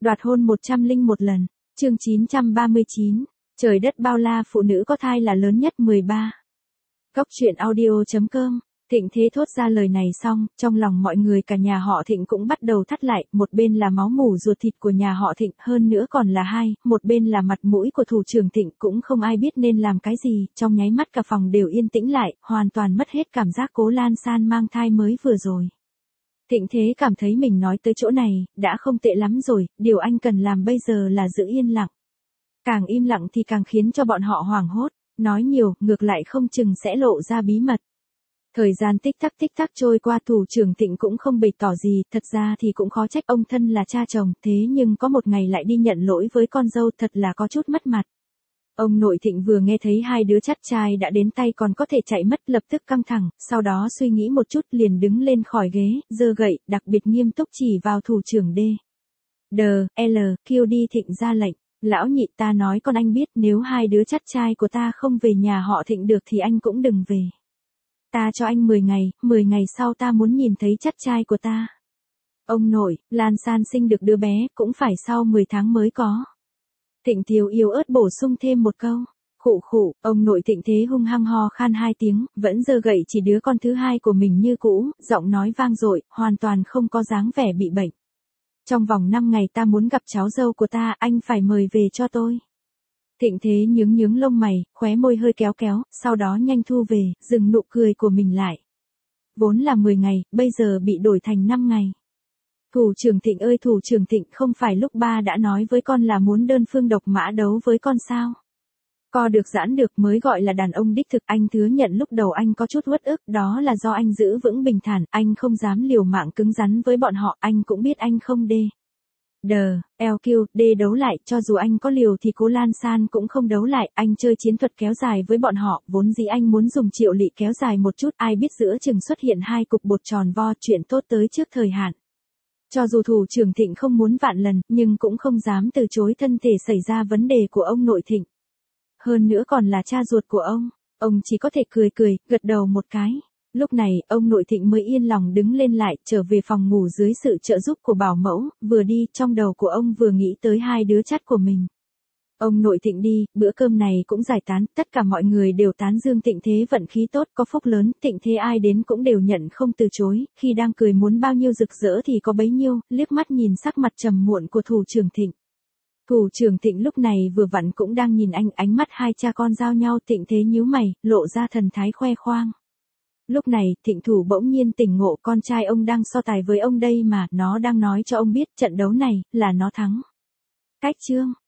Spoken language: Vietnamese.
Đoạt hôn 101 lần. Chương 939. Trời đất bao la, phụ nữ có thai là lớn nhất 13. Góc truyện audio.com. Thịnh Thế thốt ra lời này xong, trong lòng mọi người cả nhà họ Thịnh cũng bắt đầu thắt lại, một bên là máu mủ ruột thịt của nhà họ Thịnh, hơn nữa còn là một bên là mặt mũi của thủ trưởng Thịnh, cũng không ai biết nên làm cái gì, trong nháy mắt cả phòng đều yên tĩnh lại, hoàn toàn mất hết cảm giác Cố Lan San mang thai mới vừa rồi. Thịnh Thế cảm thấy mình nói tới chỗ này, đã không tệ lắm rồi, điều anh cần làm bây giờ là giữ yên lặng. Càng im lặng thì càng khiến cho bọn họ hoảng hốt, nói nhiều, ngược lại không chừng sẽ lộ ra bí mật. Thời gian tích tắc trôi qua, thủ trưởng Thịnh cũng không bày tỏ gì, thật ra thì cũng khó trách ông thân là cha chồng, thế nhưng có một ngày lại đi nhận lỗi với con dâu, thật là có chút mất mặt. Ông nội Thịnh vừa nghe thấy hai đứa chắt trai đã đến tay còn có thể chạy mất, lập tức căng thẳng, sau đó suy nghĩ một chút liền đứng lên khỏi ghế, giơ gậy, đặc biệt nghiêm túc chỉ vào thủ trưởng kêu đi. Thịnh ra lệnh, lão nhị, ta nói con anh biết, nếu hai đứa chắt trai của ta không về nhà họ Thịnh được thì anh cũng đừng về. Ta cho anh 10 ngày sau ta muốn nhìn thấy chắt trai của ta. Ông nội, Lan San sinh được đứa bé, cũng phải sau 10 tháng mới có. Thịnh Thiếu yếu ớt bổ sung thêm một câu. Khụ, ông nội Thịnh Thế hung hăng ho khan 2 tiếng, vẫn giơ gậy chỉ đứa con thứ hai của mình như cũ, giọng nói vang dội, hoàn toàn không có dáng vẻ bị bệnh. Trong vòng 5 ngày ta muốn gặp cháu dâu của ta, anh phải mời về cho tôi. Thịnh Thế nhướng lông mày, khóe môi hơi kéo, sau đó nhanh thu về, dừng nụ cười của mình lại. Vốn là 10 ngày, bây giờ bị đổi thành 5 ngày. Thủ trưởng Thịnh ơi, thủ trưởng Thịnh, không phải lúc ba đã nói với con là muốn đơn phương độc mã đấu với con sao? Co được giãn được mới gọi là đàn ông đích thực. Anh thừa nhận lúc đầu anh có chút uất ức, đó là do anh giữ vững bình thản, anh không dám liều mạng cứng rắn với bọn họ, anh cũng biết anh không đấu lại, cho dù anh có liều thì Cố Lan San cũng không đấu lại, anh chơi chiến thuật kéo dài với bọn họ, vốn dĩ anh muốn dùng Triệu Lị kéo dài một chút, ai biết giữa chừng xuất hiện 2 cục bột tròn vo, chuyện tốt tới trước thời hạn. Cho dù thủ trưởng Thịnh không muốn vạn lần, nhưng cũng không dám từ chối thân thể xảy ra vấn đề của ông nội Thịnh. Hơn nữa còn là cha ruột của ông chỉ có thể cười, gật đầu một cái. Lúc này, ông nội Thịnh mới yên lòng đứng lên lại, trở về phòng ngủ dưới sự trợ giúp của bảo mẫu, vừa đi, trong đầu của ông vừa nghĩ tới hai đứa chắt của mình. Ông nội Thịnh đi, bữa cơm này cũng giải tán, tất cả mọi người đều tán dương Thịnh Thế vận khí tốt, có phúc lớn, Thịnh Thế ai đến cũng đều nhận không từ chối, khi đang cười muốn bao nhiêu rực rỡ thì có bấy nhiêu, liếc mắt nhìn sắc mặt trầm muộn của thủ trưởng Thịnh. Thủ trưởng Thịnh lúc này vừa vặn cũng đang nhìn anh, ánh mắt hai cha con giao nhau, Thịnh Thế nhíu mày, lộ ra thần thái khoe khoang. Lúc này, Thịnh Thủ bỗng nhiên tỉnh ngộ, con trai ông đang so tài với ông đây mà, nó đang nói cho ông biết trận đấu này, là nó thắng. Cách chương.